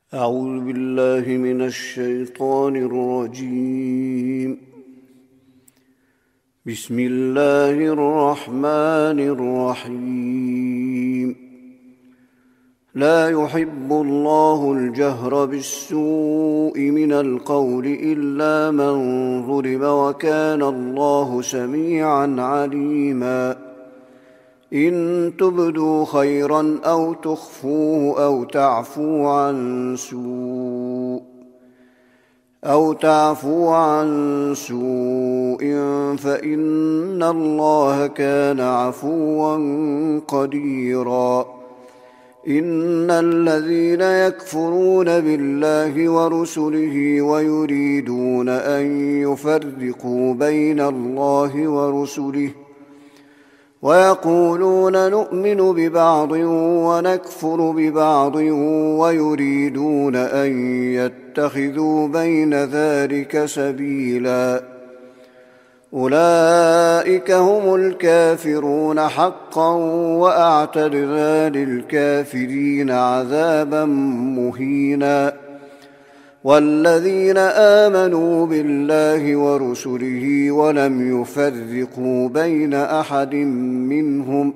أعوذ بالله من الشيطان الرجيم. بسم الله الرحمن الرحيم. لا يحب الله الجهر بالسوء من القول إلا من ظلم، وكان الله سميعا عليما. إن تبدوا خيرا أو تخفوه أو تعفوا عن سوء فإن الله كان عفوا قديرا. إن الذين يكفرون بالله ورسله ويريدون أن يفرقوا بين الله ورسله ويقولون نؤمن ببعض ونكفر ببعض ويريدون أن يتخذوا بين ذلك سبيلا، أولئك هم الكافرون حقا، وأعتدنا للكافرين عذابا مهينا. والذين آمنوا بالله ورسله ولم يفرقوا بين أحد منهم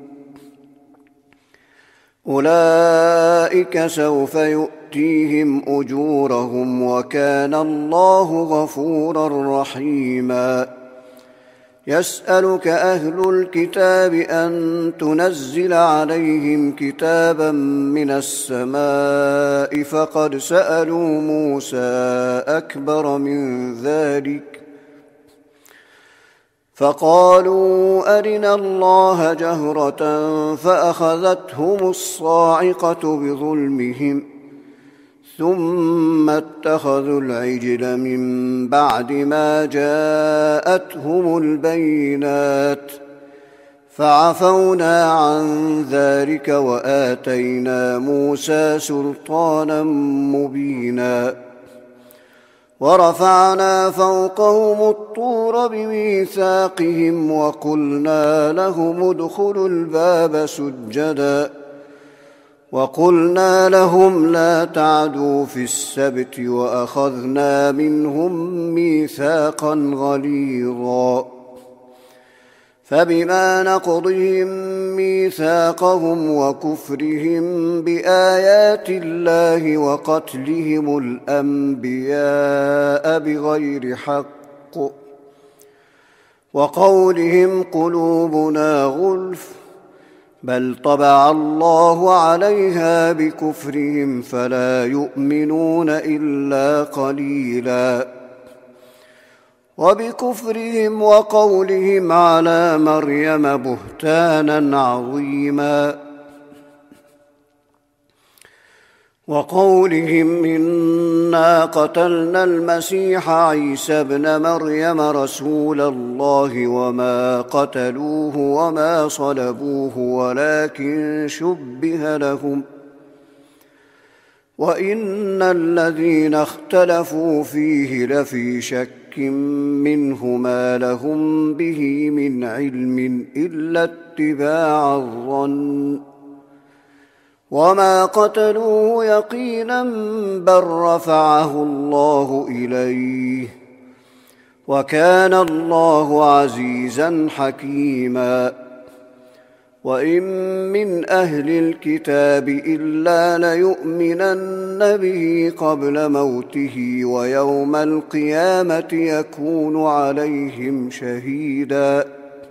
أولئك سوف يؤتيهم أجورهم، وكان الله غفورا رحيما. يسألك أهل الكتاب أن تنزل عليهم كتابا من السماء، فقد سألوا موسى أكبر من ذلك فقالوا أرنا الله جهرة فأخذتهم الصاعقة بظلمهم، ثم اتخذوا العجل من بعد ما جاءتهم البينات، فعفونا عن ذلك وآتينا موسى سلطانا مبينا. ورفعنا فوقهم الطور بميثاقهم وقلنا لهم ادخلوا الباب سجدا، وقلنا لهم لا تعدوا في السبت، وأخذنا منهم ميثاقا غليظا. فبما نقضهم ميثاقهم وكفرهم بآيات الله وقتلهم الأنبياء بغير حق وقولهم قلوبنا غلف، بل طبع الله عليها بكفرهم فلا يؤمنون إلا قليلا. وبكفرهم وقولهم على مريم بهتانا عظيما، وقولهم إنا قتلنا المسيح عيسى ابن مريم رسول الله وما قتلوه وما صلبوه ولكن شبه لهم، وإن الذين اختلفوا فيه لفي شك منه ما لهم به من علم إلا اتباع الظن، وما قتلوه يقينا بل رفعه الله إليه، وكان الله عزيزا حكيما. وإن من أهل الكتاب إلا ليؤمنن به قبل موته، ويوم القيامة يكون عليهم شهيدا.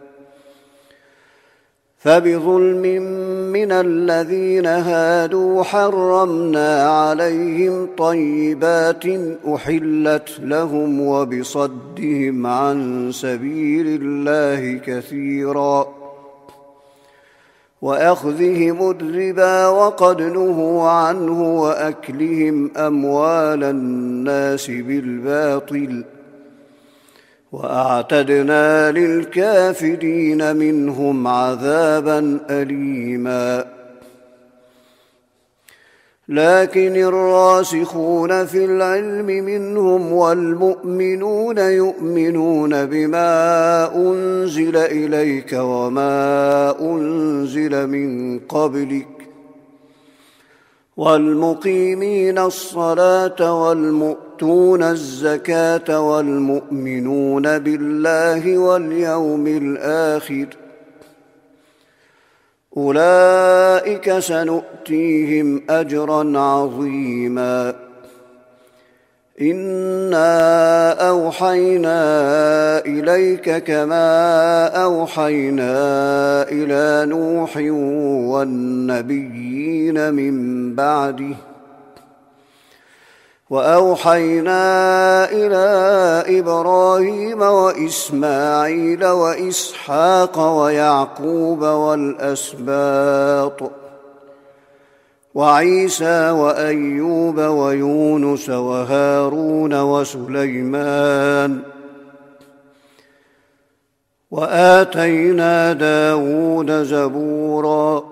فبظلم من الذين هادوا حرمنا عليهم طيبات أحلت لهم، وبصدهم عن سبيل الله كثيرا، وأخذهم الربا وقد نهوا عنه، وأكلهم أموال الناس بالباطل، وأعتدنا للكافرين منهم عذابا أليما. لكن الراسخون في العلم منهم والمؤمنون يؤمنون بما أنزل إليك وما أنزل من قبلك، والمقيمين الصلاة والمؤتون الزكاة والمؤمنون بالله واليوم الآخر أولئك سنؤتيهم أجرا عظيما إنا أوحينا إليك كما أوحينا إلى نوح والنبيين من بعده وأوحينا إلى إبراهيم وإسماعيل وإسحاق ويعقوب والأسباط وعيسى وأيوب ويونس وهارون وسليمان وآتينا داود زبورا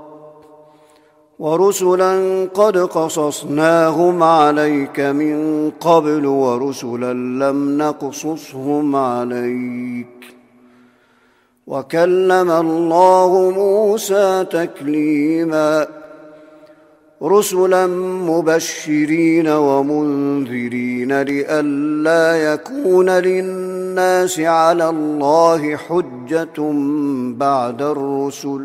ورسلا قد قصصناهم عليك من قبل ورسلا لم نقصصهم عليك وكلم الله موسى تكليما رسلا مبشرين ومنذرين لئلا يكون للناس على الله حجة بعد الرسل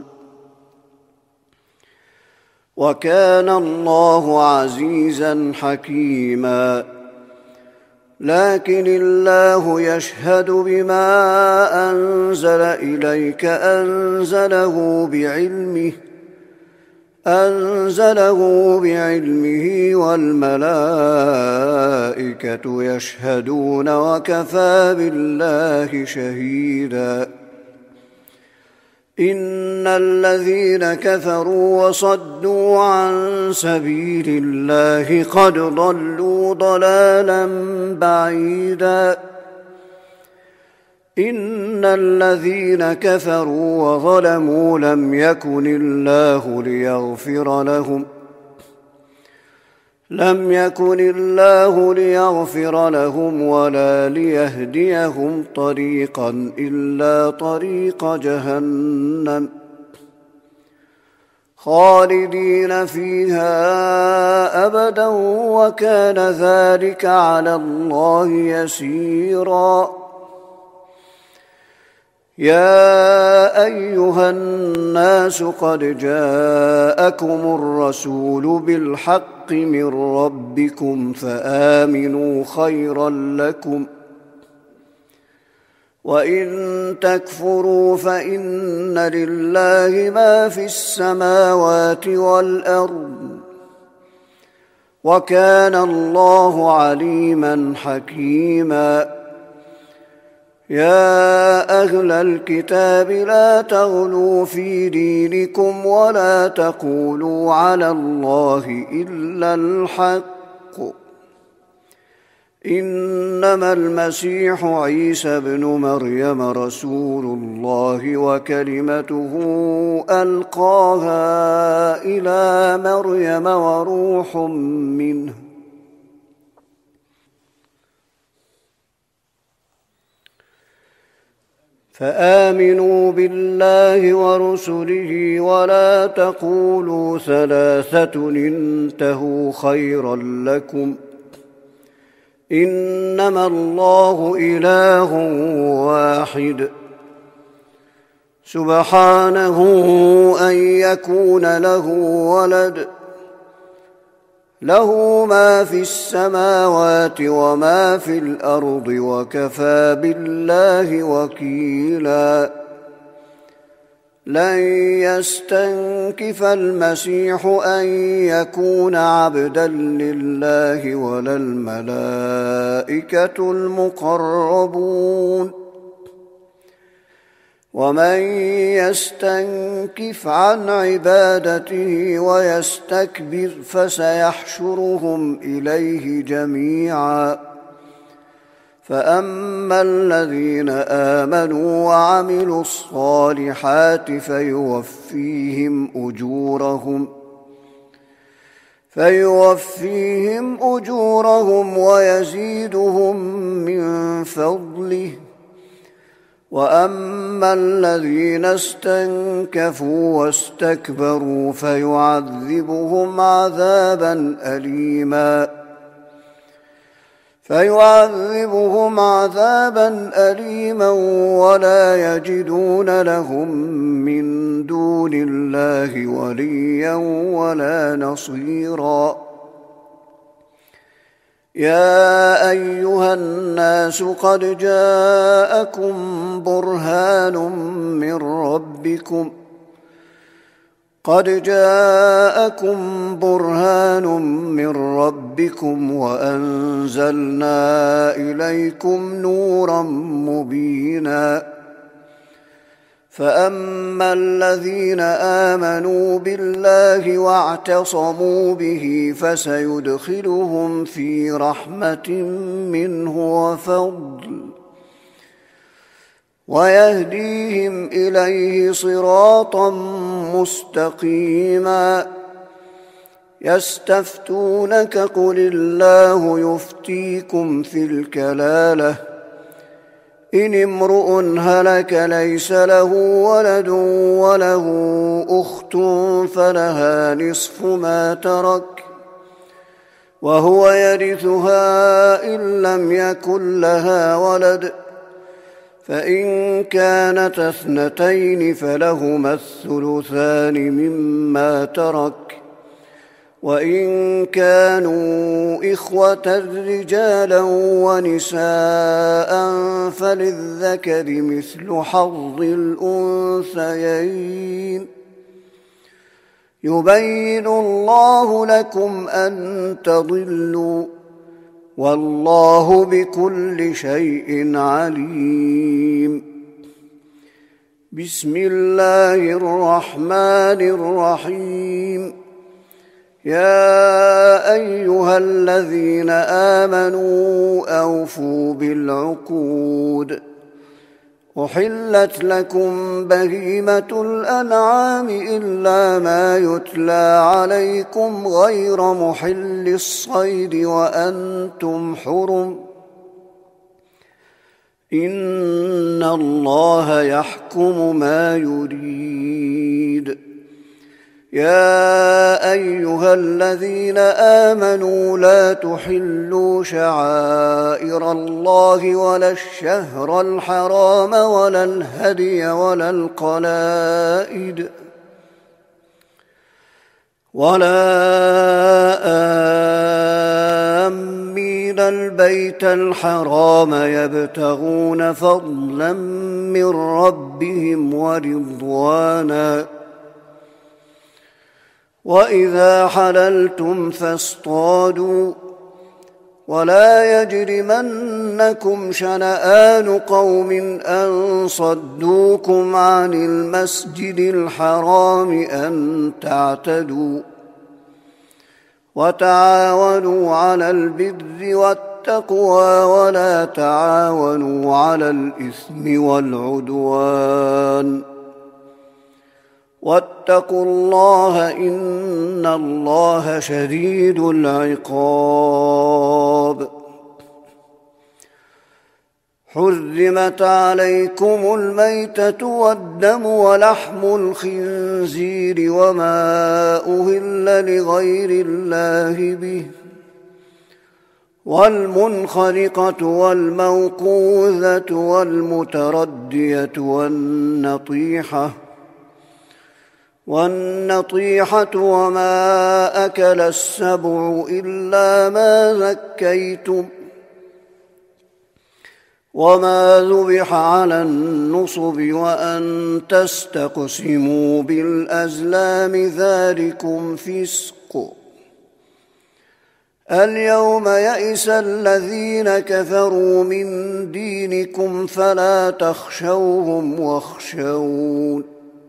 وكان الله عزيزا حكيما لكن الله يشهد بما أنزل إليك أنزله بعلمه والملائكة يشهدون وكفى بالله شهيدا إن الذين كفروا وصدوا عن سبيل الله قد ضلوا ضلالا بعيدا إن الذين كفروا وظلموا لم يكن الله ليغفر لهم ولا ليهديهم طريقا إلا طريق جهنم خالدين فيها أبدا وكان ذلك على الله يسيرا يا أيها الناس قد جاءكم الرسول بالحق من ربكم فآمنوا خيرا لكم وإن تكفروا فإن لله ما في السماوات والأرض وكان الله عليما حكيما يا أهل الكتاب لا تغلوا في دينكم ولا تقولوا على الله إلا الحق إنما المسيح عيسى ابن مريم رسول الله وكلمته ألقاها إلى مريم وروح منه فآمنوا بالله ورسله ولا تقولوا ثلاثة انتهوا خيرا لكم إنما الله إله واحد سبحانه أن يكون له ولد له ما في السماوات وما في الأرض وكفى بالله وكيلا لن يستنكف المسيح أن يكون عبدا لله ولا الملائكة المقربون ومن يستنكف عن عبادته ويستكبر فسيحشرهم إليه جميعا فأما الذين آمنوا وعملوا الصالحات فيوفيهم أجورهم ويزيدهم من فضله وأما الذين استنكفوا واستكبروا فيعذبهم عذابا أليما ولا يجدون لهم من دون الله وليا ولا نصيرا. يا أيها الناس قد جاءكم برهان من ربكم وأنزلنا إليكم نورا مبينا. فأما الذين آمنوا بالله واعتصموا به فسيدخلهم في رحمة منه وفضل ويهديهم إليه صراطا مستقيما. يستفتونك قل الله يفتيكم في الكلالة إن امرؤ هلك ليس له ولد وله أخت فلها نصف ما ترك وهو يرثها إن لم يكن لها ولد، فإن كانت اثنتين فلهما الثلثان مما ترك، وإن كانوا إخوة رجالا ونساء فللذكر مثل حظ الأنثيين. يبين الله لكم أن تضلوا والله بكل شيء عليم. بسم الله الرحمن الرحيم. يا أيها الذين آمنوا أوفوا بالعقود. أحلت لكم بهيمة الأنعام إلا ما يتلى عليكم غير محل الصيد وأنتم حرم، إن الله يحكم ما يريد. يا أيها الذين آمنوا لا تحلوا شعائر الله ولا الشهر الحرام ولا الهدي ولا القلائد ولا آمين البيت الحرام يبتغون فضلا من ربهم ورضوانا. وإذا حللتم فاصطادوا ولا يجرمنكم شنآن قوم أن صدوكم عن المسجد الحرام أن تعتدوا، وتعاونوا على البر والتقوى ولا تعاونوا على الإثم والعدوان، واتقوا الله إن الله شديد العقاب. حرمت عليكم الميتة والدم ولحم الخنزير وما أهل لغير الله به، والمنخنقة والموقوذة والمتردية والنطيحة وما أكل السبع إلا ما ذكيتم، وما ذبح على النصب وأن تستقسموا بالأزلام ذلكم فسق. اليوم يئس الذين كفروا من دينكم فلا تخشوهم واخشون.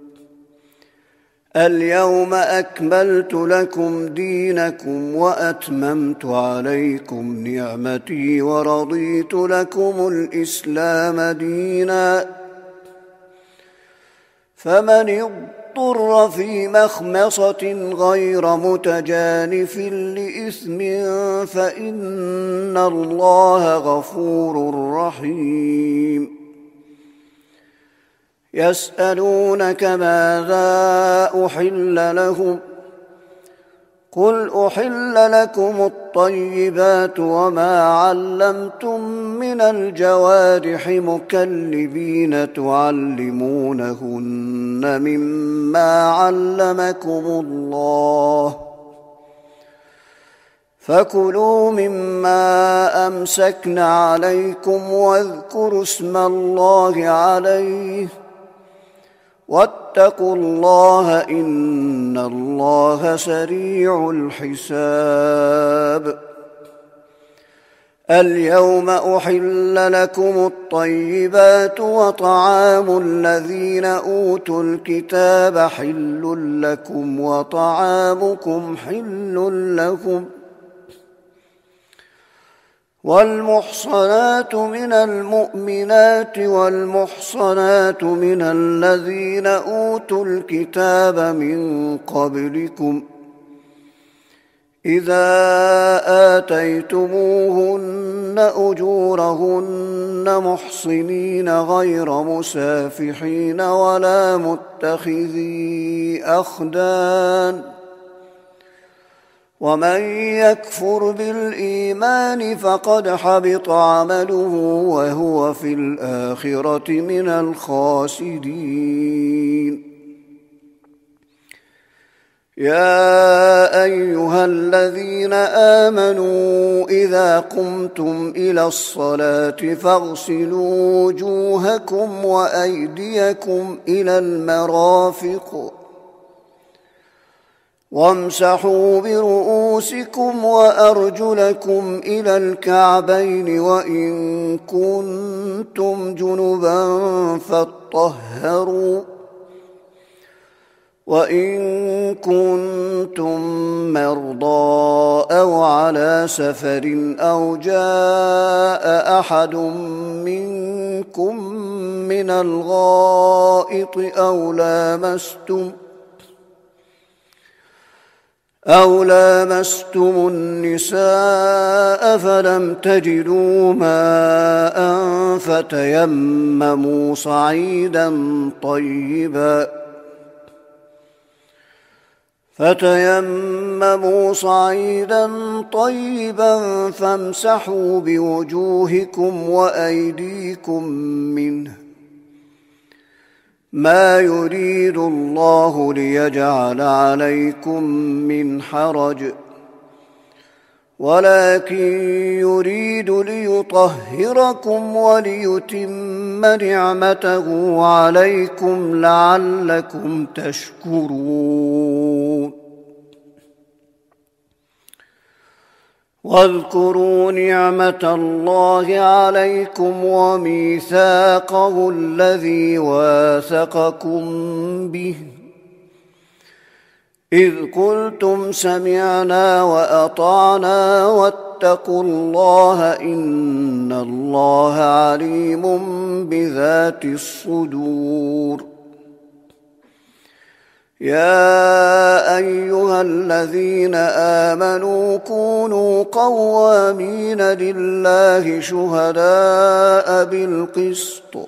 اليوم أكملت لكم دينكم وأتممت عليكم نعمتي ورضيت لكم الإسلام دينا. فمن اضطر في مخمصة غير متجانف لإثم فإن الله غفور رحيم. يسألونك ماذا أحل لهم قل أحل لكم الطيبات وما علمتم من الجوارح مكلبين تعلمونهن مما علمكم الله فكلوا مما أمسكن عليكم واذكروا اسم الله عليه واتقوا الله إن الله سريع الحساب اليوم أحل لكم الطيبات وطعام الذين أوتوا الكتاب حل لكم وطعامكم حل لهم والمحصنات من المؤمنات والمحصنات من الذين أوتوا الكتاب من قبلكم إذا آتيتموهن أجورهن محصنين غير مسافحين ولا متخذي أخدان ومن يكفر بالإيمان فقد حبط عمله وهو في الآخرة من الخاسرين يا أيها الذين آمنوا إذا قمتم إلى الصلاة فاغسلوا وجوهكم وأيديكم إلى المرافق وامسحوا برؤوسكم وأرجلكم إلى الكعبين وإن كنتم جنبا فاطهروا وإن كنتم مرضى أو على سفر أو جاء أحد منكم من الغائط أو لامستم النساء فلم تجدوا ماء فتيمموا صعيدا طيبا فامسحوا بوجوهكم وأيديكم منه ما يريد الله ليجعل عليكم من حرج ولكن يريد ليطهركم وليتم نعمته عليكم لعلكم تشكرون واذكروا نعمة الله عليكم وميثاقه الذي واثقكم به إذ قلتم سمعنا وأطعنا واتقوا الله إن الله عليم بذات الصدور يا أيها الذين آمنوا كونوا قوامين لله شهداء بالقسط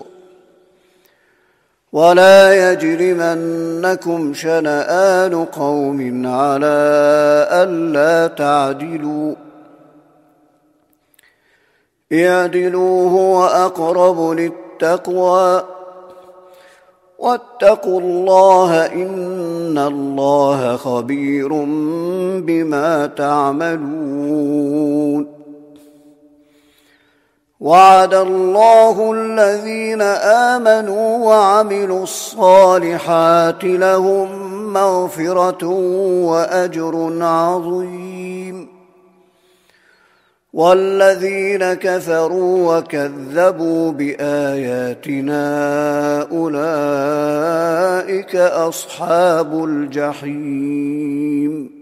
ولا يجرمنكم شنآن قوم على ألا تعدلوا اعدلوا هو أقرب للتقوى واتقوا الله إن الله خبير بما تعملون وعد الله الذين آمنوا وعملوا الصالحات لهم مغفرة وأجر عظيم والذين كفروا وكذبوا بآياتنا أولئك أصحاب الجحيم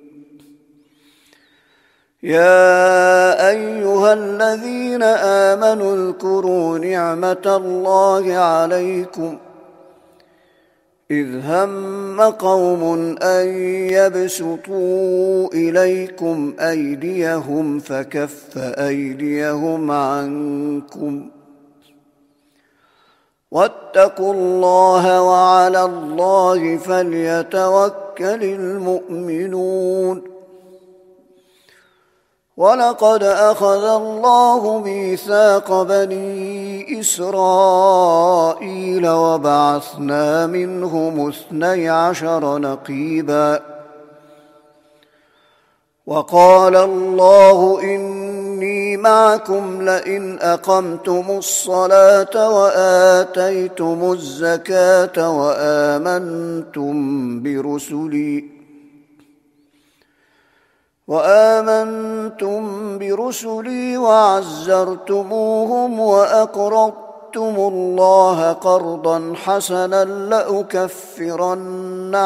يا أيها الذين آمنوا اذكروا نعمة الله عليكم إذ هم قوم أن يبسطوا إليكم أيديهم فكف أيديهم عنكم واتقوا الله وعلى الله فليتوكل المؤمنون. ولقد أخذ الله ميثاق بني إسرائيل وبعثنا منهم 12 نقيبا وقال الله إني معكم لئن أقمتم الصلاة وآتيتم الزكاة وآمنتم برسلي وعزرتموهم وأقرضتم الله قرضا حسنا لأكفرن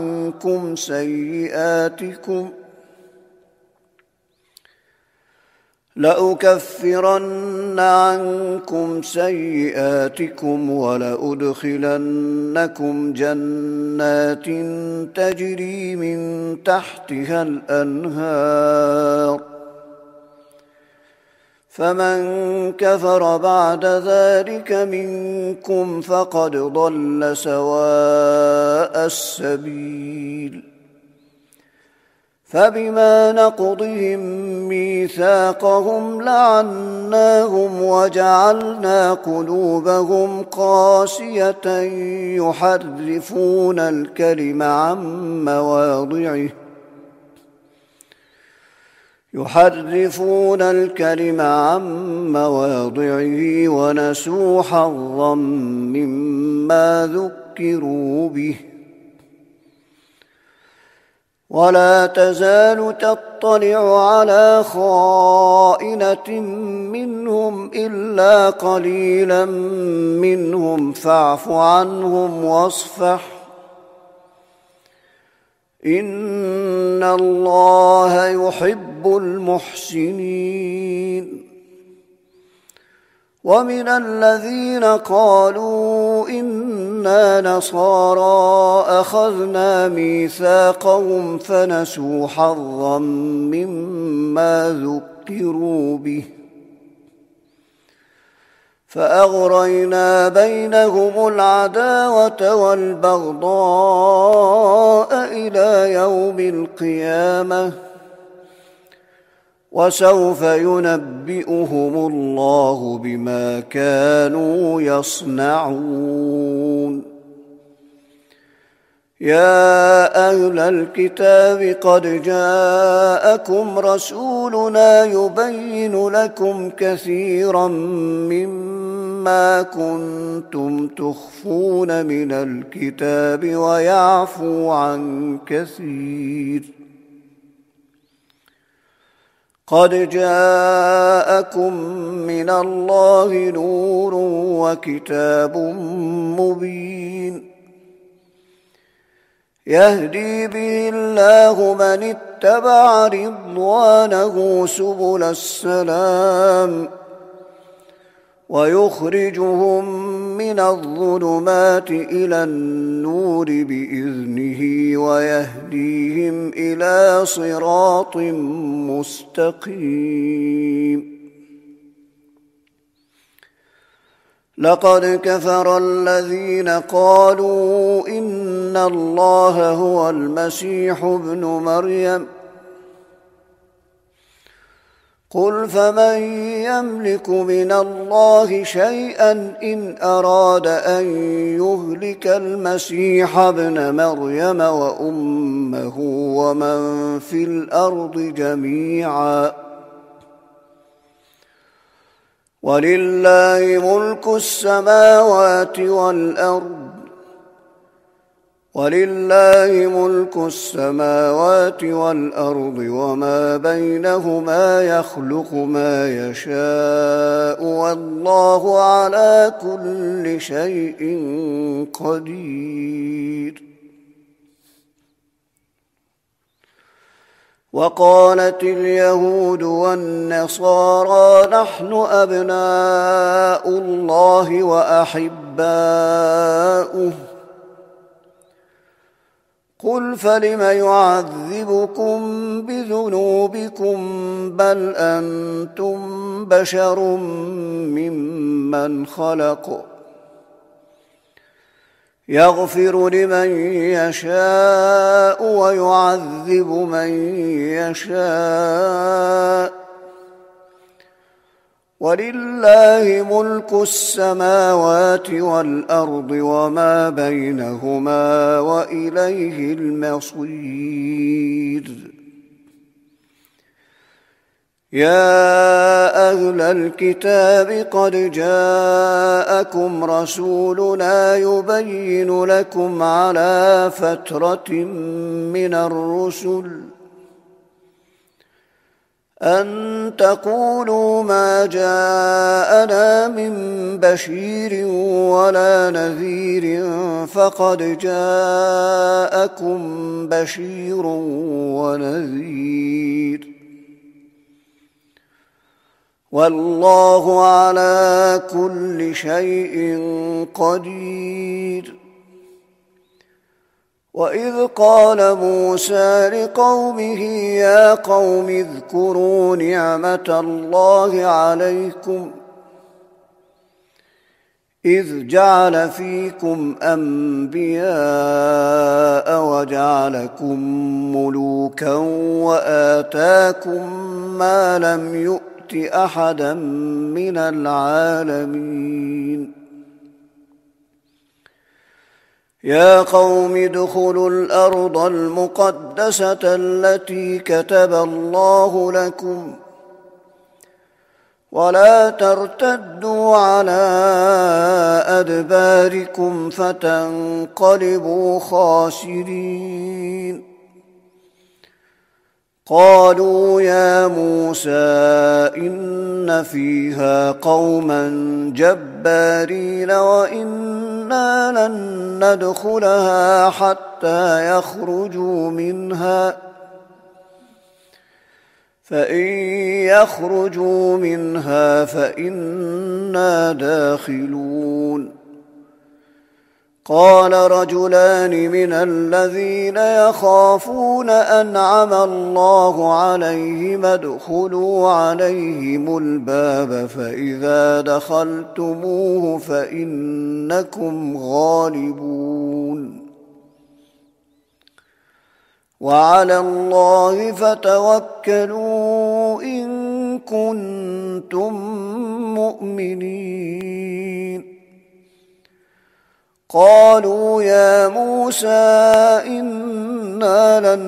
عنكم سيئاتكم ولأدخلنكم جنات تجري من تحتها الأنهار فمن كفر بعد ذلك منكم فقد ضل سواء السبيل. فبما نقضهم ميثاقهم لعناهم وجعلنا قلوبهم قاسية يحرفون الكلم عن مواضعه ونسوا حظا مما ذكروا به. ولا تزال تطلع على خائنة منهم إلا قليلا منهم فاعف عنهم واصفح إن الله يحب المحسنين. ومن الذين قالوا إنا نصارى أخذنا ميثاقهم فنسوا حظا مما ذكروا به فأغرينا بينهم العداوة والبغضاء إلى يوم القيامة وسوف ينبئهم الله بما كانوا يصنعون. يا أهل الكتاب قد جاءكم رسولنا يبين لكم كثيرا مما كنتم تخفون من الكتاب ويعفو عن كثير. قد جاءكم من الله نور وكتاب مبين يهدي به الله من اتبع رضوانه سبل السلام ويخرجهم من الظلمات إلى النور بإذنه ويهديهم إلى صراط مستقيم. لقد كفر الذين قالوا إن الله هو المسيح ابن مريم قل فمن يملك من الله شيئا إن أراد أن يهلك المسيح ابن مريم وأمه ومن في الأرض جميعا ولله ملك السماوات والأرض وما بينهما يخلق ما يشاء والله على كل شيء قدير. وقالت اليهود والنصارى نحن أبناء الله وأحباؤه قل فلم يعذبكم بذنوبكم بل أنتم بشر ممن خلق يغفر لمن يشاء ويعذب من يشاء ولله ملك السماوات والأرض وما بينهما وإليه المصير. يا أهل الكتاب قد جاءكم رسولنا يبين لكم على فترة من الرسل أن تقولوا ما جاءنا من بشير ولا نذير فقد جاءكم بشير ونذير والله على كل شيء قدير. وإذ قال موسى لقومه يا قوم اذكروا نعمة الله عليكم إذ جعل فيكم أنبياء وجعلكم ملوكا وآتاكم ما لم يؤت أحدا من العالمين. يا قوم ادخلوا الأرض المقدسة التي كتب الله لكم ولا ترتدوا على أدباركم فتنقلبوا خاسرين. قالوا يا موسى إن فيها قوما جبارين وإنا لن ندخلها حتى يخرجوا منها فإن يخرجوا منها فإنا داخلون. قال رجلان من الذين يخافون أنعم الله عليهم ادخلوا عليهم الباب فإذا دخلتموه فإنكم غالبون وعلى الله فتوكلوا إن كنتم مؤمنين. قالوا يا موسى إنا لن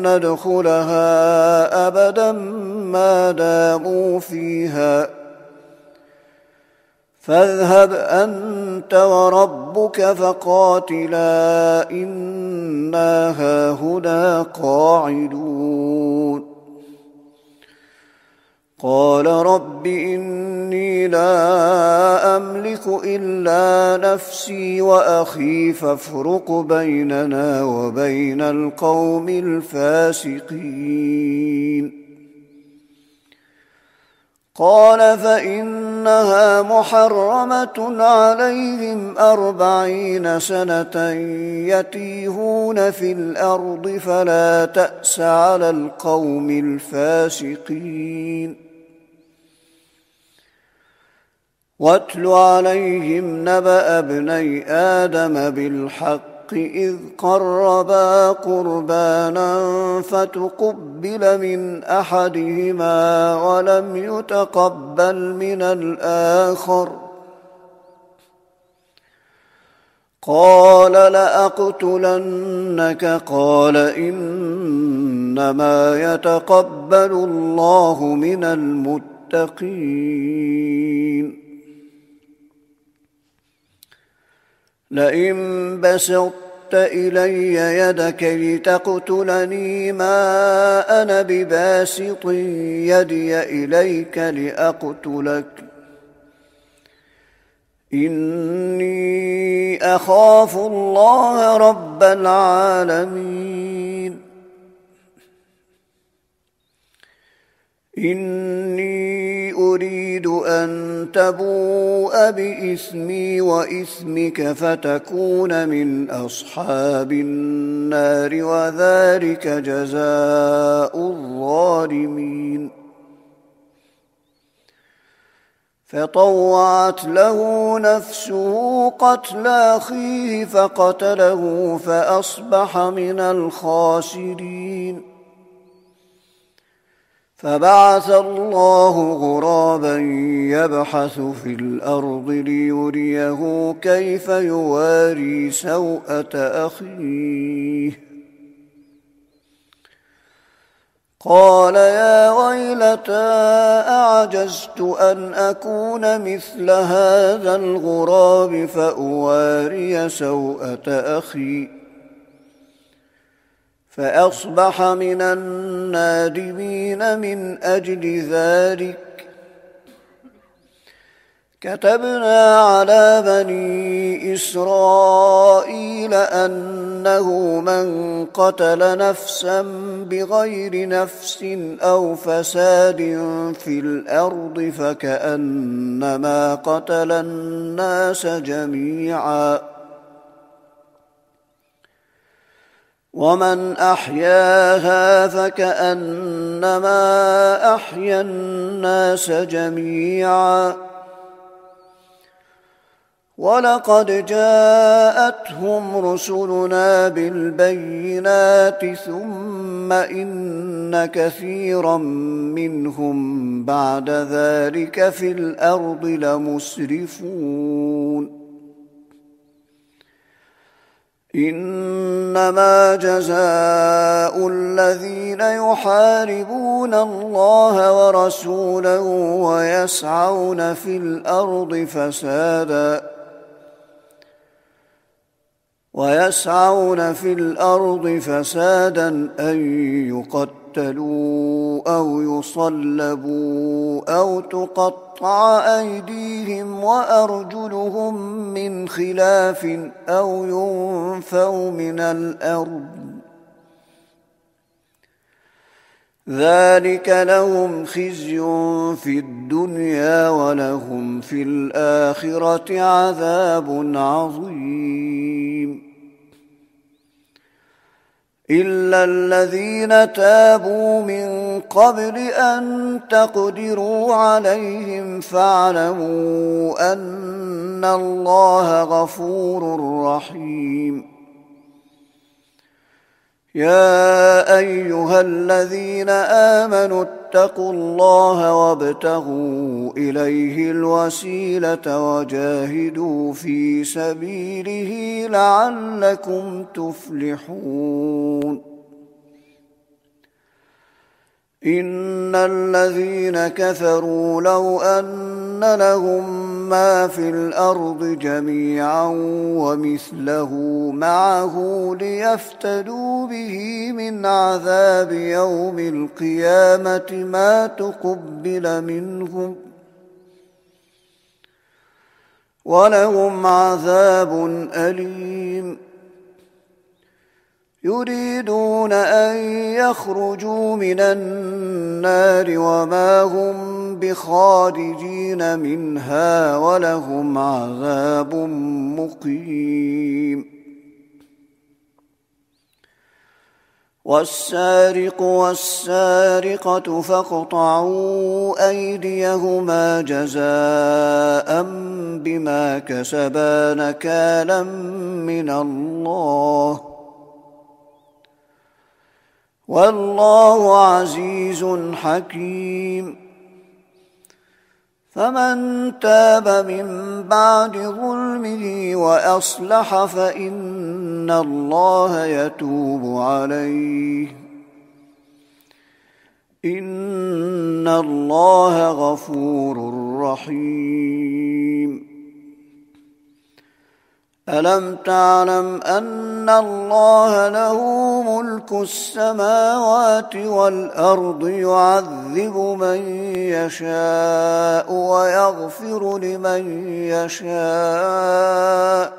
ندخلها أبدا ما داموا فيها فاذهب أنت وربك فقاتلا إنا هاهنا قاعدون. قال رب إني لا أملك إلا نفسي وأخي فافرق بيننا وبين القوم الفاسقين. قال فإنها محرمة عليهم 40 سنة يتيهون في الأرض فلا تأس على القوم الفاسقين. واتل عليهم نبأ ابني آدم بالحق إذ قربا قربانا فتقبل من أحدهما ولم يتقبل من الآخر قال لأقتلنك قال إنما يتقبل الله من المتقين. لئن بسطت إلي يدك لتقتلني ما أنا بباسط يدي إليك لأقتلك إني أخاف الله رب العالمين. إني أريد أن تبوء بإثمي وإثمك فتكون من أصحاب النار وذلك جزاء الظالمين. فطوعت له نفسه قتل أخيه فقتله فأصبح من الخاسرين. فبعث الله غرابا يبحث في الأرض ليريه كيف يواري سوءة أخيه. قال يا ويلتى أعجزت أن أكون مثل هذا الغراب فأواري سوءة أخي. فأصبح من النادمين من أجل ذلك. كتبنا على بني إسرائيل أنه من قتل نفسا بغير نفس أو فساد في الأرض فكأنما قتل الناس جميعا، ومن أحياها فكأنما أحيا الناس جميعا. ولقد جاءتهم رسلنا بالبينات ثم إن كثيرا منهم بعد ذلك في الأرض لمسرفون. إنما جزاء الذين يحاربون الله ورسوله ويسعون في الأرض فسادا أن يقتلوا أو يصلبوا أو تقطع أيديهم وأرجلهم من خلاف أو ينفوا من الأرض. ذلك لهم خزي في الدنيا ولهم في الآخرة عذاب عظيم. إلا الذين تابوا من قبل أن تقدروا عليهم فاعلموا أن الله غفور رحيم. يا أيها الذين آمنوا اتقوا الله وابتغوا إليه الوسيلة وجاهدوا في سبيله لعلكم تفلحون. إن الذين كفروا لو أن لهم ما في الأرض جميعا ومثله معه ليفتدوا به من عذاب يوم القيامة ما تقبل منهم ولهم عذاب أليم. يريدون أن يخرجوا من النار وما هم بخارجين منها ولهم عذاب مقيم. والسارق والسارقة فاقطعوا أيديهما جزاء بما كسبا نكالا من الله والله عزيز حكيم. فمن تاب من بعد ظلمه وأصلح فإن الله يتوب عليه إن الله غفور رحيم. ألم تعلم أن الله له ملك السماوات والأرض يعذب من يشاء ويغفر لمن يشاء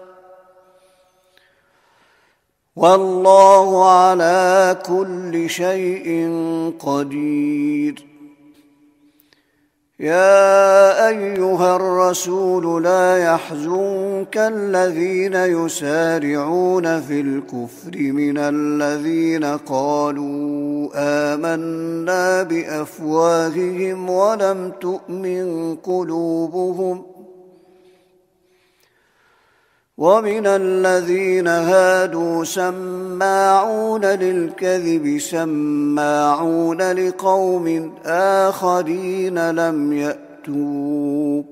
والله على كل شيء قدير. يا أيها الرسول لا يحزنك الذين يسارعون في الكفر من الذين قالوا آمنا بأفواههم ولم تؤمن قلوبهم ومن الذين هادوا سماعون للكذب سماعون لقوم آخرين لم يأتوك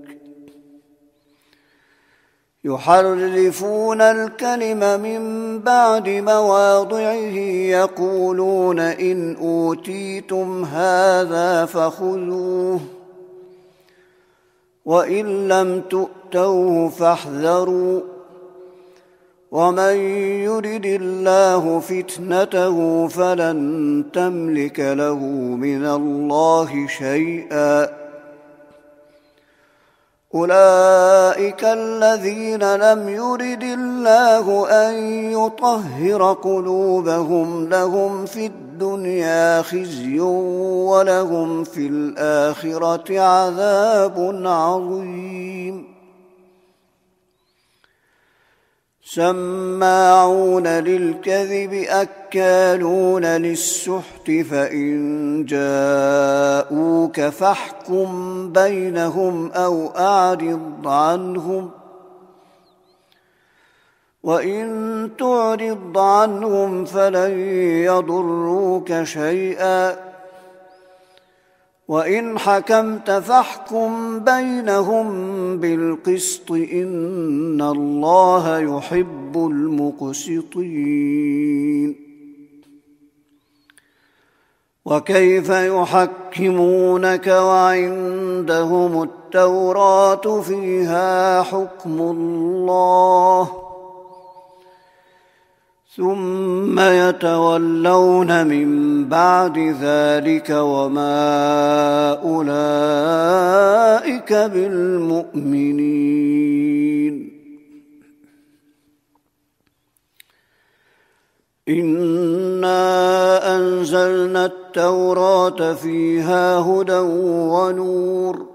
يحرفون الكلم من بعد مواضعه يقولون إن أوتيتم هذا فخذوه وإن لم تؤتوه فاحذروا ومن يرد الله فتنته فلن تملك له من الله شيئا أولئك الذين لم يرد الله أن يطهر قلوبهم لهم في الدنيا خزي ولهم في الآخرة عذاب عظيم سماعون للكذب أكالون للسحت فإن جاءوك فاحكم بينهم أو أعرض عنهم وإن تعرض عنهم فلن يضروك شيئا وإن حكمت فاحكم بينهم بالقسط إن الله يحب المقسطين وكيف يحكمونك وعندهم التوراة فيها حكم الله ثم يتولون من بعد ذلك وما أولئك بالمؤمنين إنا أنزلنا التوراة فيها هدى ونور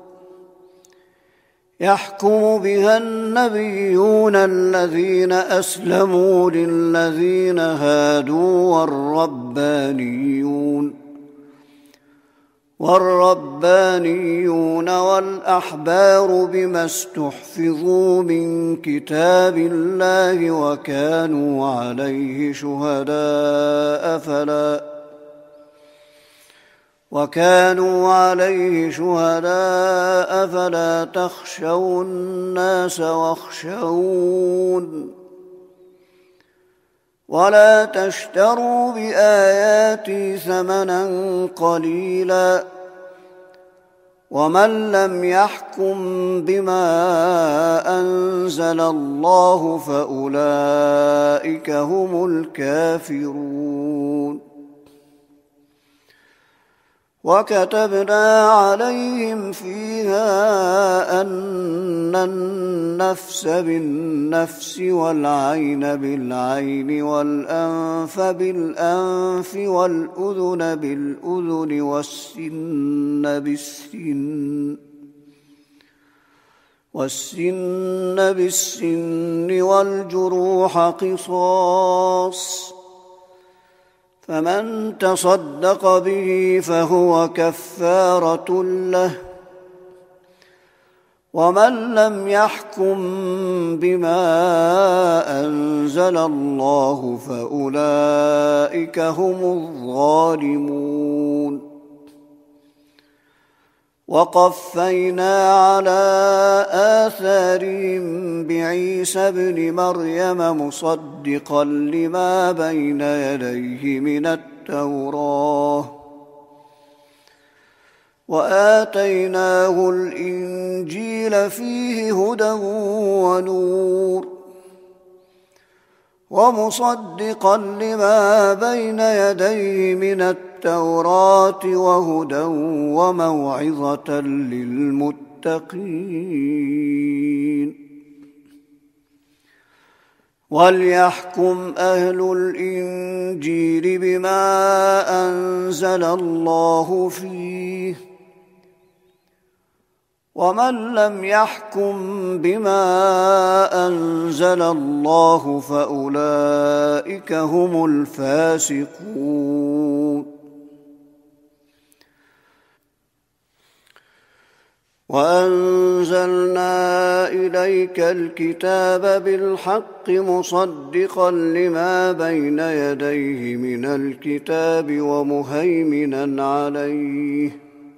يحكم بها النبيون الذين أسلموا للذين هادوا والربانيون والأحبار بما استحفظوا من كتاب الله وكانوا عليه شهداء فلا تخشوا الناس واخشون ولا تشتروا بآياتي ثمنا قليلا ومن لم يحكم بما أنزل الله فأولئك هم الكافرون وكتبنا عليهم فيها أن النفس بالنفس والعين بالعين والأنف بالأنف والأذن بالأذن والسن بالسن والجروح قصاص فمن تصدق به فهو كفارة له ومن لم يحكم بما أنزل الله فأولئك هم الظالمون وقفينا على آثارهم بعيسى ابن مريم مصدقا لما بين يديه من التوراة وآتيناه الإنجيل فيه هدى ونور ومصدقا لما بين يديه من التوراة وهدى وموعظة للمتقين وليحكم أهل الإنجيل بما أنزل الله فيه ومن لم يحكم بما أنزل الله فأولئك هم الفاسقون. وأنزلنا إليك الكتاب بالحق مصدقا لما بين يديه من الكتاب ومهيمنا عليه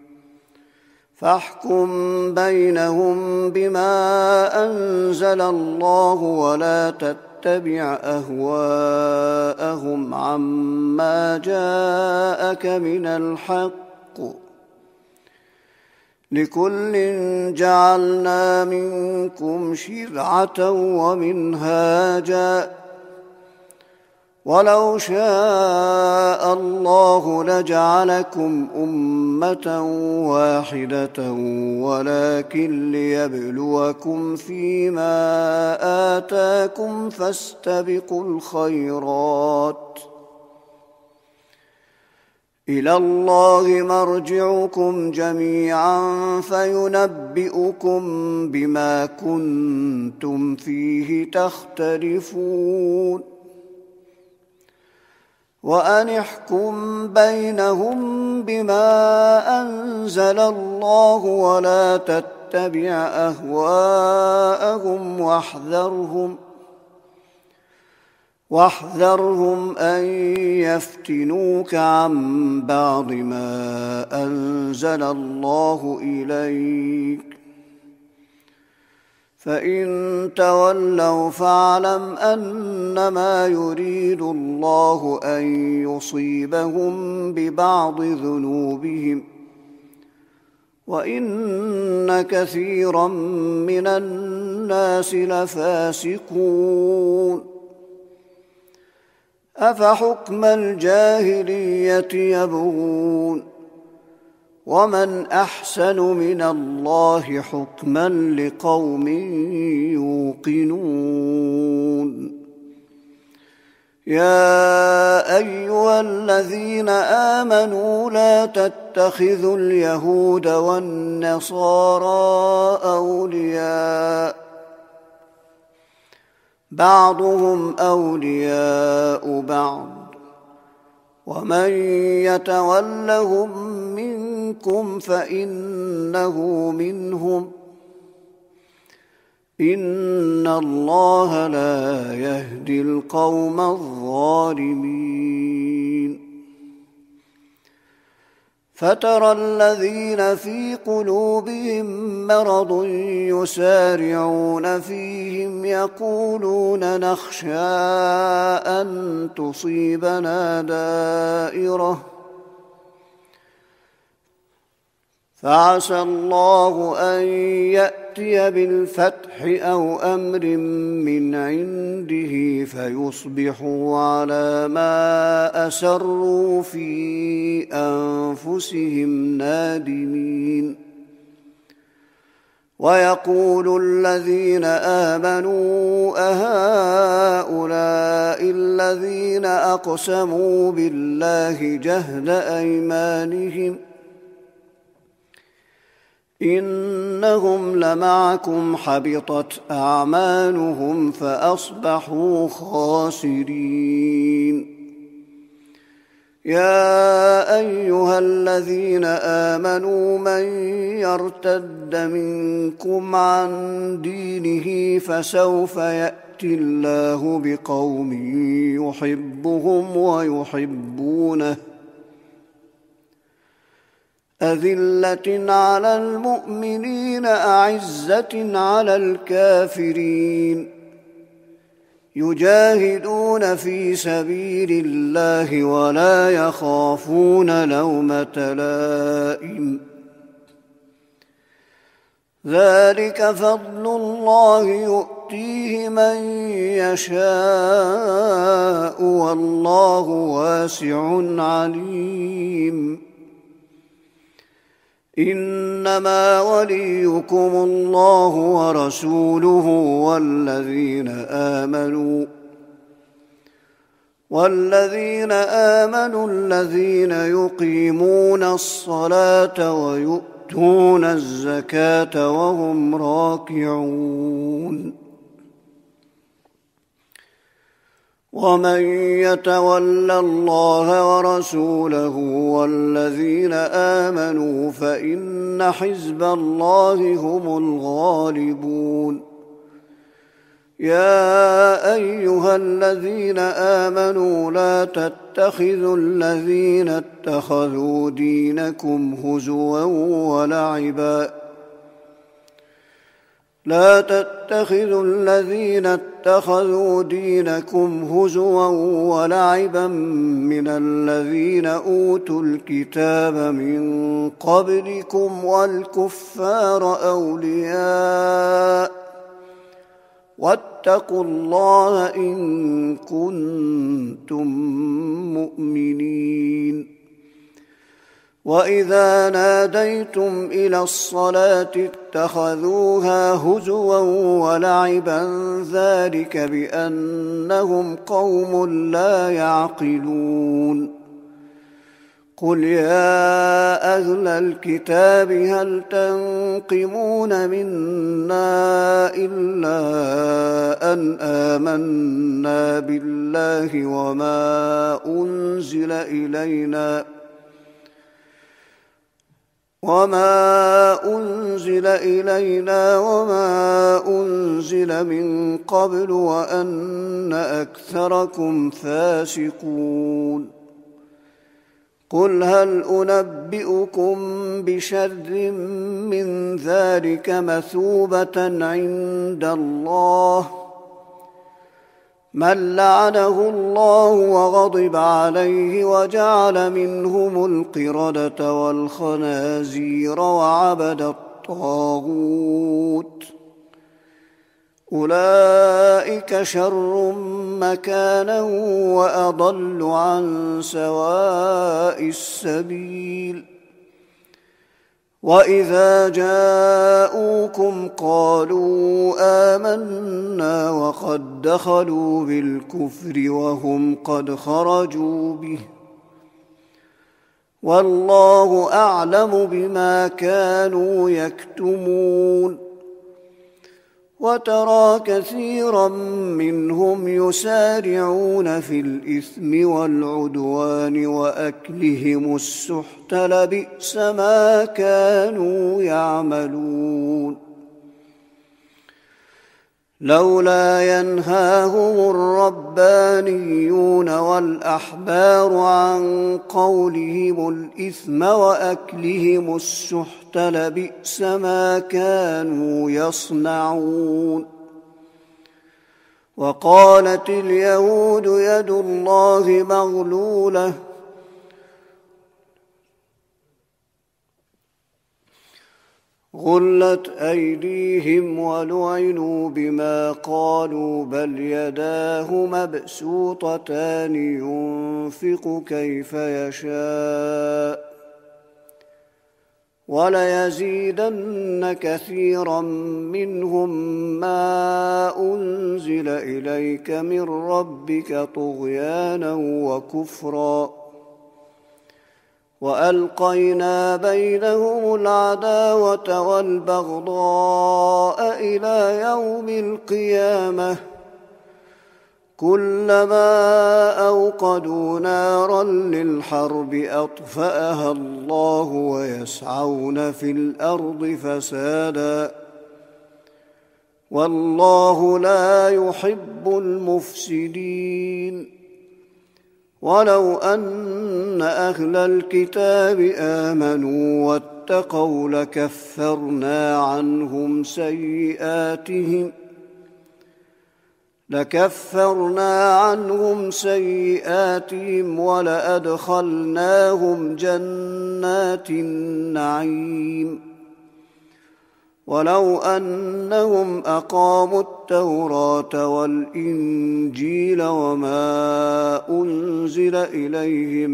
فاحكم بينهم بما أنزل الله ولا تتبع أهواءهم عما جاءك من الحق لكل جعلنا منكم شرعة ومنهاجا ولو شاء الله لجعلكم أمة واحدة ولكن ليبلوكم فيما آتاكم فاستبقوا الخيرات إلى الله مرجعكم جميعا فينبئكم بما كنتم فيه تختلفون وأن احكم بينهم بما أنزل الله ولا تتبع أهواءهم واحذرهم أن يفتنوك عن بعض ما أنزل الله إليك فإن تولوا فاعلم أنما يريد الله أن يصيبهم ببعض ذنوبهم وإن كثيرا من الناس لفاسقون. أفحكم الجاهلية يبغون ومن أحسن من الله حكما لقوم يوقنون. يا أيها الذين آمنوا لا تتخذوا اليهود والنصارى أولياء بعضهم أولياء بعض ومن يتولهم منكم فإنه منهم إن الله لا يهدي القوم الظالمين. فترى الذين في قلوبهم مرض يسارعون فيهم يقولون نخشى أن تصيبنا دائرة فعسى الله أن يأتي بالفتح أو أمر من عنده فيصبحوا على ما أسروا في أنفسهم نادمين. ويقول الذين آمنوا أهؤلاء الذين أقسموا بالله جهد أيمانهم إنهم لمعكم حبطت أعمالهم فأصبحوا خاسرين. يا أيها الذين آمنوا من يرتد منكم عن دينه فسوف يأتي الله بقوم يحبهم ويحبونه أذلة على المؤمنين أعزة على الكافرين يجاهدون في سبيل الله ولا يخافون لومة لائم ذلك فضل الله يؤتيه من يشاء والله واسع عليم. إنما وليكم الله ورسوله والذين آمنوا الذين يقيمون الصلاة ويؤتون ويؤتون الزكاة وهم راكعون ومن يتول الله ورسوله والذين آمنوا فإن حزب الله هم الغالبون يا أيها الذين آمنوا لا تتخذوا الذين اتخذوا دينكم هزوا ولعبا من الذين أوتوا الكتاب من قبلكم والكفار أولياء واتقوا الله إن كنتم مؤمنين وإذا ناديتم إلى الصلاة اتخذوها هزوا ولعبا ذلك بأنهم قوم لا يعقلون قل يا أهل الكتاب هل تنقمون منا إلا أن آمنا بالله وما أنزل إلينا وما أنزل من قبل وأن أكثركم فاسقون قل هل أنبئكم بشر من ذلك مثوبة عند الله من لعنه الله وغضب عليه وجعل منهم القردة والخنازير وعبد الطاغوت أولئك شر مكانا وأضل عن سواء السبيل وإذا جاءوكم قالوا آمنا وقد دخلوا بالكفر وهم قد خرجوا به والله أعلم بما كانوا يكتمون وترى كثيرا منهم يسارعون في الإثم والعدوان وأكلهم السحت لبئس ما كانوا يعملون لولا ينهاهم الربانيون والأحبار عن قولهم الإثم وأكلهم السحت لبئس ما كانوا يصنعون وقالت اليهود يد الله مغلولة غلت أيديهم ولعنوا بما قالوا بل يداه مبسوطتان ينفق كيف يشاء وليزيدن كثيرا منهم ما أنزل إليك من ربك طغيانا وكفرا وألقينا بينهم العداوة والبغضاء إلى يوم القيامة كلما أوقدوا نارا للحرب أطفأها الله ويسعون في الأرض فسادا والله لا يحب المفسدين ولو أن أهل الكتاب آمنوا واتقوا لكفرنا عنهم سيئاتهم ولأدخلناهم جنات النعيم ولو أنهم أقاموا التوراة والإنجيل وما أنزل إليهم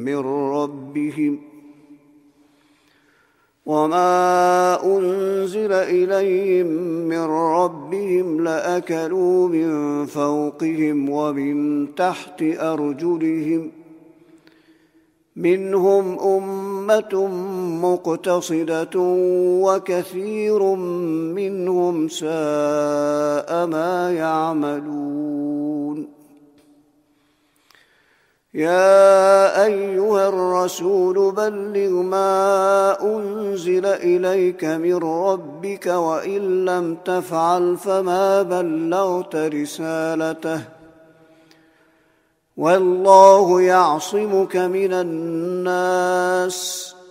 من ربهم لأكلوا من فوقهم ومن تحت أرجلهم منهم أمة مقتصدة وكثير منهم ساء ما يعملون. يا أيها الرسول بلغ ما أنزل إليك من ربك وإن لم تفعل فما بلغت رسالته والله يعصمك من الناس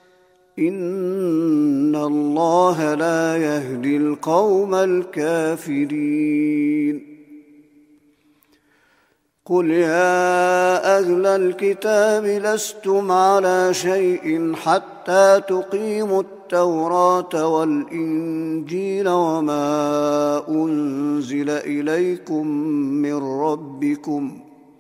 إن الله لا يهدي القوم الكافرين. قل يا أهل الكتاب لستم على شيء حتى تقيموا التوراة والإنجيل وما أنزل إليكم من ربكم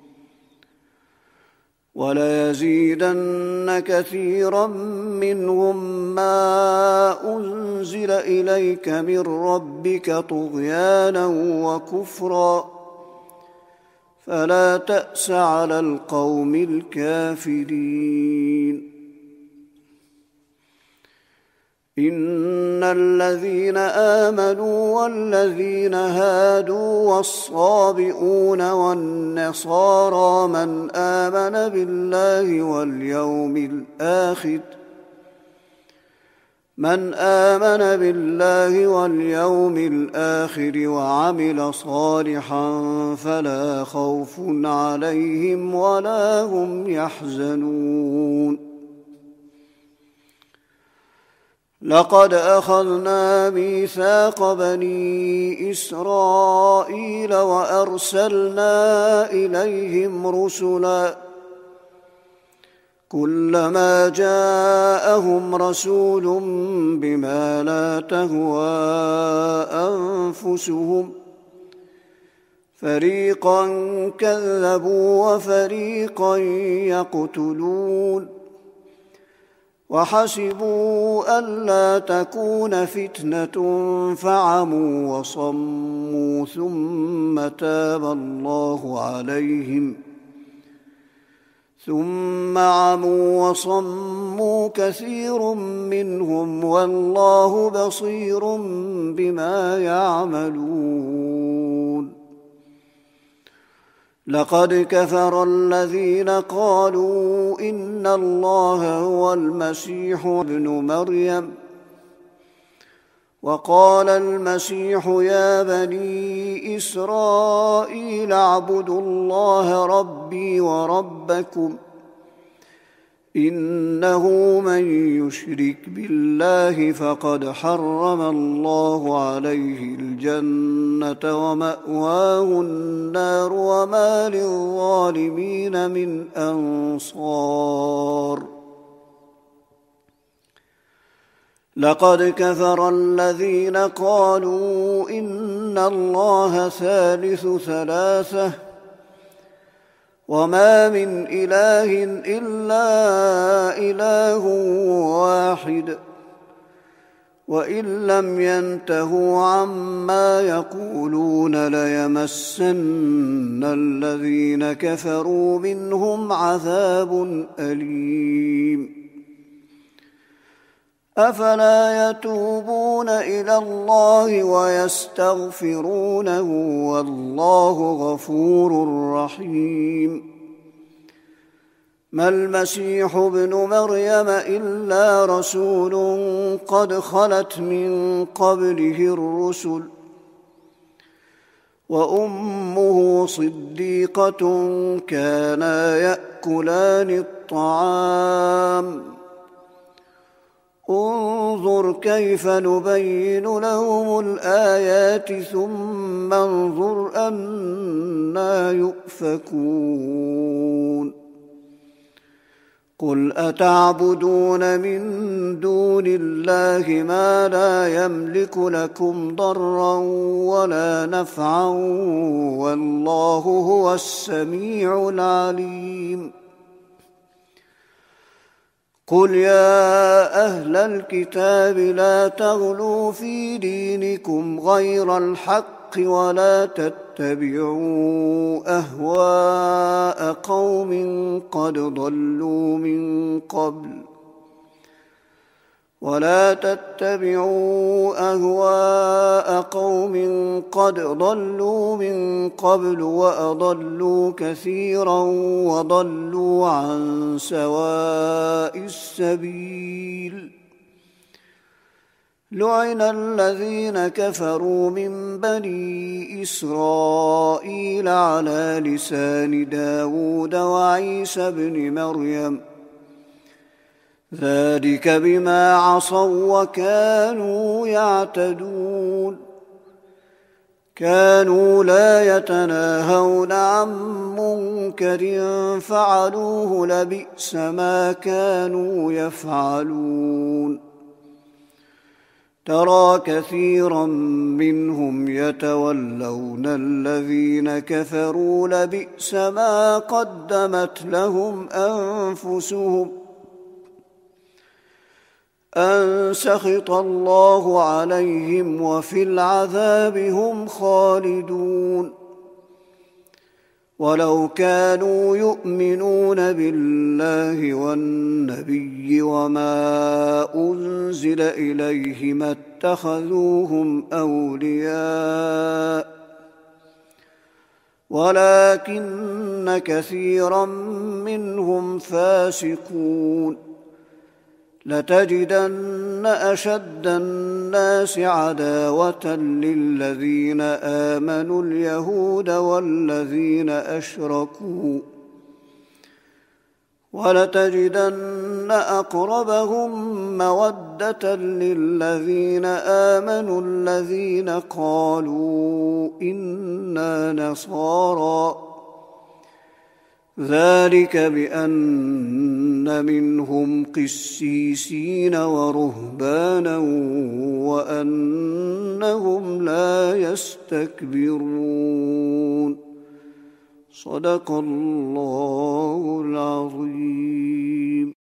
وليزيدن كثيرا منهم ما أنزل إليك من ربك طغيانا وكفرا فلا تأس على القوم الكافرين. إن الذين آمنوا والذين هادوا والصابئون والنصارى من آمن بالله واليوم الآخر وعمل صالحا فلا خوف عليهم ولا هم يحزنون. لقد أخذنا ميثاق بني إسرائيل وأرسلنا إليهم رسلا كلما جاءهم رسول بما لا تهوى أنفسهم فريقا كذبوا وفريقا يقتلون وحسبوا ألا تكون فتنة فعموا وصموا ثم تاب الله عليهم ثم عموا وصموا كثير منهم والله بصير بما يعملون. لقد كفر الذين قالوا إن الله هو المسيح ابن مريم وقال المسيح يا بني إسرائيل اعبدوا الله ربي وربكم إنه من يشرك بالله فقد حرم الله عليه الجنة ومأواه النار وما للظالمين من أنصار. لقد كفر الذين قالوا إن الله ثالث ثلاثة وما من إله إلا إله واحد وإن لم ينتهوا عما يقولون ليمسن الذين كفروا منهم عذاب أليم. أفلا يتوبون إلى الله ويستغفرونه والله غفور رحيم. ما المسيح ابن مريم إلا رسول قد خلت من قبله الرسل وأمه صديقة كانا يأكلان الطعام انظر كيف نبين لهم الآيات ثم انظر أنى يؤفكون. قل أتعبدون من دون الله ما لا يملك لكم ضرا ولا نفعا والله هو السميع العليم. قل يا أهل الكتاب لا تغلوا في دينكم غير الحق ولا تتبعوا أهواء قوم قد ضلوا من قبل وأضلوا كثيرا وضلوا عن سواء السبيل. لعن الذين كفروا من بني إسرائيل على لسان داود وعيسى بن مريم ذلك بما عصوا وكانوا يعتدون. كانوا لا يتناهون عن منكر فعلوه لبئس ما كانوا يفعلون. ترى كثيرا منهم يتولون الذين كفروا لبئس ما قدمت لهم أنفسهم أن سخط الله عليهم وفي العذاب هم خالدون. ولو كانوا يؤمنون بالله والنبي وما أنزل إليه ما اتخذوهم أولياء ولكن كثيرا منهم فاسقون. لتجدن أشد الناس عداوة للذين آمنوا اليهود والذين أشركوا ولتجدن أقربهم مودة للذين آمنوا الذين قالوا إنا نصارى ذلك بأن منهم قسيسين ورهبانا وأنهم لا يستكبرون. صدق الله العظيم.